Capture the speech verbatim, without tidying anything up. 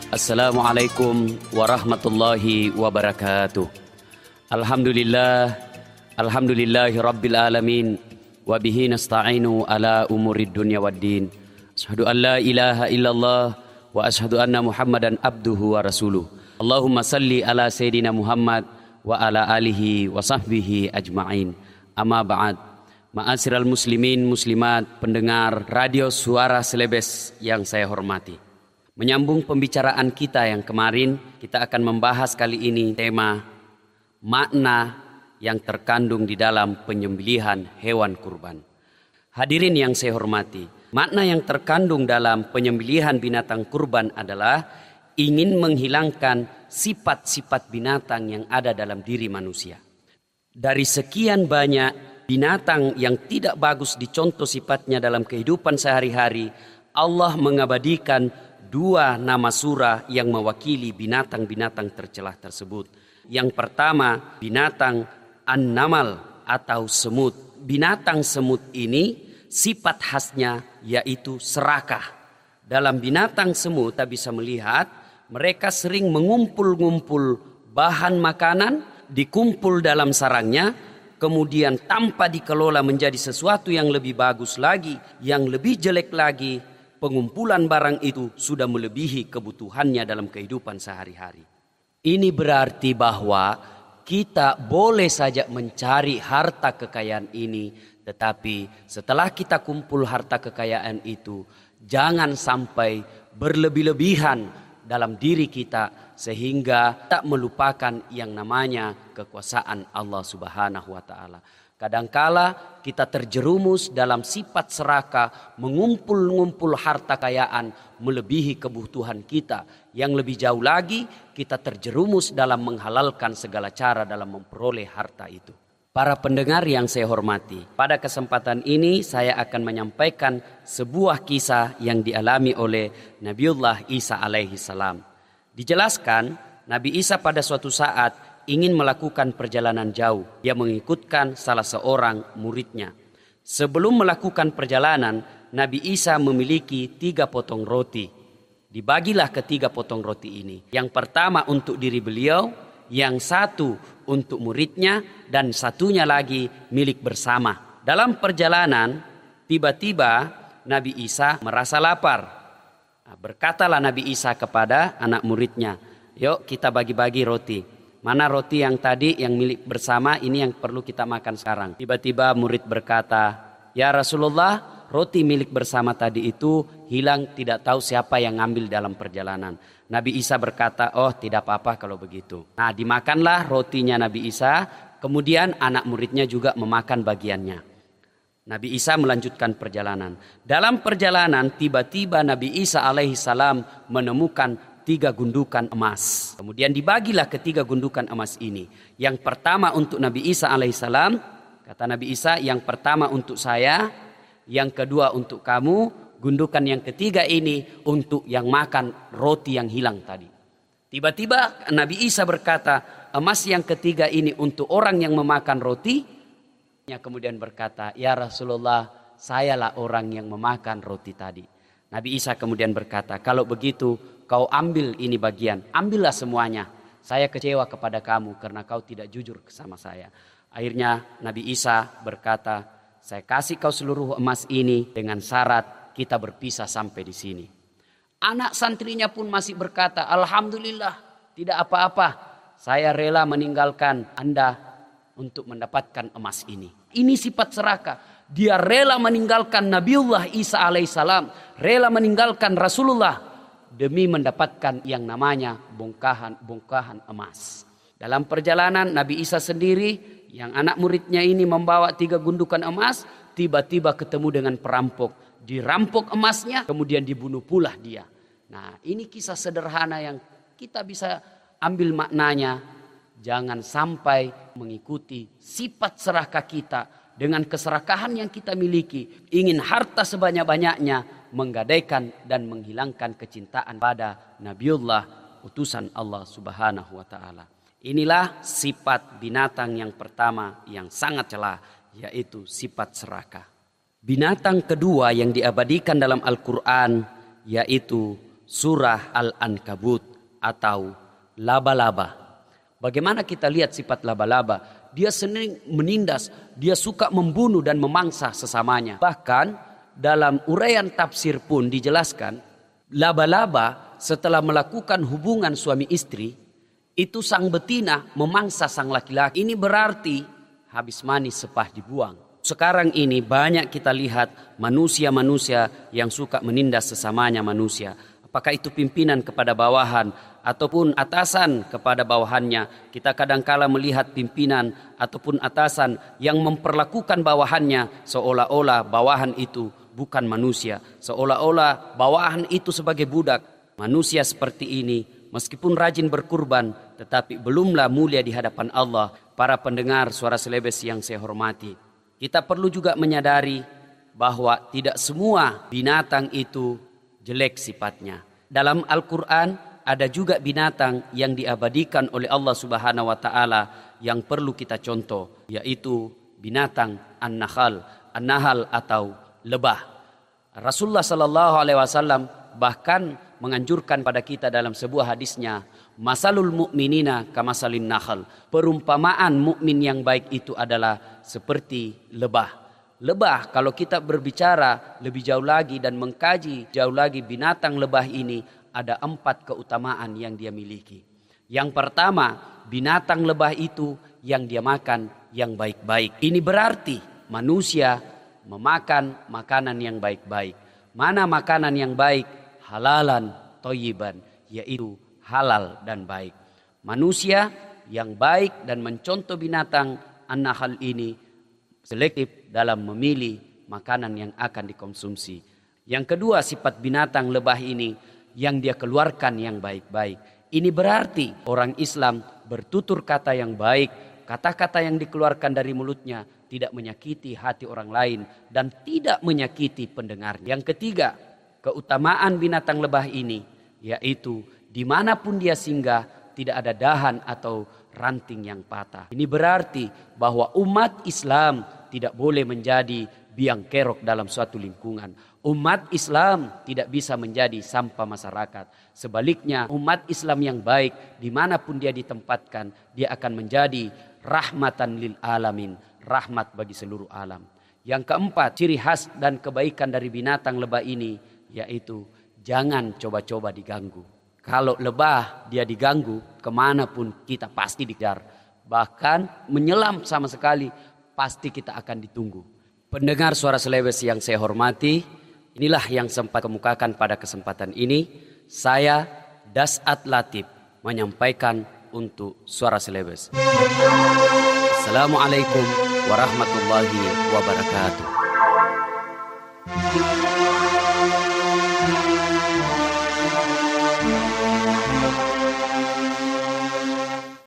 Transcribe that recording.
Assalamualaikum warahmatullahi wabarakatuh. Alhamdulillah, alhamdulillahi rabbil alamin, wa bihi nasta'inu ala umurid dunya waddin. Asyhadu an la ilaha illallah wa asyhadu anna Muhammadan abduhu wa rasuluh. Allahumma salli ala Sayyidina Muhammad wa ala alihi wa sahbihi ajma'in. Amma ba'd. Ma'asyiral muslimin muslimat pendengar radio Suara Celebes yang saya hormati. Menyambung pembicaraan kita yang kemarin, kita akan membahas kali ini tema makna yang terkandung di dalam penyembelihan hewan kurban. Hadirin yang saya hormati, makna yang terkandung dalam penyembelihan binatang kurban adalah ingin menghilangkan sifat-sifat binatang yang ada dalam diri manusia. Dari sekian banyak binatang yang tidak bagus dicontoh sifatnya dalam kehidupan sehari-hari, Allah mengabadikan dua nama surah yang mewakili binatang-binatang tercelah tersebut. Yang pertama, binatang An-Namal atau semut. Binatang semut ini sifat khasnya yaitu serakah. Dalam binatang semut kita bisa melihat mereka sering mengumpul-ngumpul bahan makanan, dikumpul dalam sarangnya, kemudian tanpa dikelola menjadi sesuatu yang lebih bagus lagi, yang lebih jelek lagi. Pengumpulan barang itu sudah melebihi kebutuhannya dalam kehidupan sehari-hari. Ini berarti bahwa kita boleh saja mencari harta kekayaan ini, tetapi setelah kita kumpul harta kekayaan itu, jangan sampai berlebih-lebihan dalam diri kita sehingga tak melupakan yang namanya kekuasaan Allah Subhanahu wa taala. Kadangkala kita terjerumus dalam sifat serakah, mengumpul-ngumpul harta kekayaan melebihi kebutuhan kita. Yang lebih jauh lagi, kita terjerumus dalam menghalalkan segala cara dalam memperoleh harta itu. Para pendengar yang saya hormati, pada kesempatan ini saya akan menyampaikan sebuah kisah yang dialami oleh Nabiullah Isa alaihi salam. Dijelaskan, Nabi Isa pada suatu saat ingin melakukan perjalanan jauh. Dia mengikutkan salah seorang muridnya. Sebelum melakukan perjalanan, Nabi Isa memiliki tiga potong roti. Dibagilah ketiga potong roti ini. Yang pertama untuk diri beliau, yang satu untuk muridnya, dan satunya lagi milik bersama. Dalam perjalanan, tiba-tiba Nabi Isa merasa lapar. Nah, berkatalah Nabi Isa kepada anak muridnya, "Yuk kita bagi-bagi roti. Mana roti yang tadi yang milik bersama, ini yang perlu kita makan sekarang." Tiba-tiba murid berkata, "Ya Rasulullah, roti milik bersama tadi itu hilang, tidak tahu siapa yang ngambil dalam perjalanan." Nabi Isa berkata, "Oh tidak apa-apa kalau begitu." Nah, dimakanlah rotinya Nabi Isa, kemudian anak muridnya juga memakan bagiannya. Nabi Isa melanjutkan perjalanan. Dalam perjalanan tiba-tiba Nabi Isa alaihi salam menemukan tiga gundukan emas. Kemudian dibagilah ketiga gundukan emas ini. Yang pertama untuk Nabi Isa alaihissalam. Kata Nabi Isa, yang pertama untuk saya, yang kedua untuk kamu, gundukan yang ketiga ini untuk yang makan roti yang hilang tadi. Tiba-tiba Nabi Isa berkata, emas yang ketiga ini untuk orang yang memakan roti. Kemudian berkata, "Ya Rasulullah, sayalah orang yang memakan roti tadi." Nabi Isa kemudian berkata, "Kalau begitu kau ambil ini bagian, ambillah semuanya. Saya kecewa kepada kamu karena kau tidak jujur sama saya." Akhirnya Nabi Isa berkata, "Saya kasih kau seluruh emas ini dengan syarat kita berpisah sampai di sini." Anak santrinya pun masih berkata, "Alhamdulillah, tidak apa-apa. Saya rela meninggalkan Anda untuk mendapatkan emas ini." Ini sifat serakah. Dia rela meninggalkan Nabiullah Isa alaihissalam, rela meninggalkan Rasulullah demi mendapatkan yang namanya bongkahan-bongkahan emas. Dalam perjalanan Nabi Isa sendiri, yang anak muridnya ini membawa tiga gundukan emas, tiba-tiba ketemu dengan perampok. Dirampok emasnya, kemudian dibunuh pula dia. Nah, ini kisah sederhana yang kita bisa ambil maknanya. Jangan sampai mengikuti sifat serakah kita. Dengan keserakahan yang kita miliki, ingin harta sebanyak-banyaknya, menggadaikan dan menghilangkan kecintaan pada Nabiullah utusan Allah Subhanahu wa taala. Inilah sifat binatang yang pertama yang sangat celah, yaitu sifat serakah. Binatang kedua yang diabadikan dalam Al-Quran yaitu surah Al-Ankabut atau laba-laba. Bagaimana kita lihat sifat laba-laba? Dia sering menindas, dia suka membunuh dan memangsa sesamanya. Bahkan dalam uraian tafsir pun dijelaskan, laba-laba setelah melakukan hubungan suami istri, itu sang betina memangsa sang laki-laki. Ini berarti habis manis sepah dibuang. Sekarang ini banyak kita lihat manusia-manusia yang suka menindas sesamanya manusia. Apakah itu pimpinan kepada bawahan ataupun atasan kepada bawahannya. Kita kadangkala melihat pimpinan ataupun atasan yang memperlakukan bawahannya seolah-olah bawahan itu bukan manusia. Seolah-olah bawahan itu sebagai budak. Manusia seperti ini meskipun rajin berkurban tetapi belumlah mulia di hadapan Allah. Para pendengar Suara Selebes yang saya hormati, kita perlu juga menyadari bahwa tidak semua binatang itu jelek sifatnya. Dalam Al-Quran ada juga binatang yang diabadikan oleh Allah Subhanahu wa Ta'ala yang perlu kita contoh, yaitu binatang an-nakhal, an-nahal atau lebah. Rasulullah Sallallahu Alaihi Wasallam bahkan menganjurkan pada kita dalam sebuah hadisnya, masalul mu'minina kamasalin nakhal. Perumpamaan mukmin yang baik itu adalah seperti lebah. Lebah, kalau kita berbicara lebih jauh lagi dan mengkaji jauh lagi binatang lebah ini, ada empat keutamaan yang dia miliki. Yang pertama, binatang lebah itu yang dia makan yang baik-baik. Ini berarti manusia memakan makanan yang baik-baik. Mana makanan yang baik? Halalan, thayyiban, yaitu halal dan baik. Manusia yang baik dan mencontoh binatang an-nahl ini selektif dalam memilih makanan yang akan dikonsumsi. Yang kedua, sifat binatang lebah ini yang dia keluarkan yang baik-baik. Ini berarti orang Islam bertutur kata yang baik, kata-kata yang dikeluarkan dari mulutnya tidak menyakiti hati orang lain dan tidak menyakiti pendengarnya. Yang ketiga, keutamaan binatang lebah ini yaitu dimanapun dia singgah tidak ada dahan atau ranting yang patah. Ini berarti bahwa umat Islam tidak boleh menjadi biang kerok dalam suatu lingkungan. Umat Islam tidak bisa menjadi sampah masyarakat. Sebaliknya, umat Islam yang baik dimanapun dia ditempatkan, dia akan menjadi rahmatan lil alamin, rahmat bagi seluruh alam. Yang keempat, ciri khas dan kebaikan dari binatang lebah ini yaitu jangan coba-coba diganggu. Kalau lebah dia diganggu, kemanapun kita pasti dikejar. Bahkan menyelam sama sekali, pasti kita akan ditunggu. Pendengar Suara Selebes yang saya hormati, inilah yang sempat kemukakan pada kesempatan ini. Saya Dasat Latif menyampaikan untuk Suara Selebes. Assalamualaikum warahmatullahi wabarakatuh.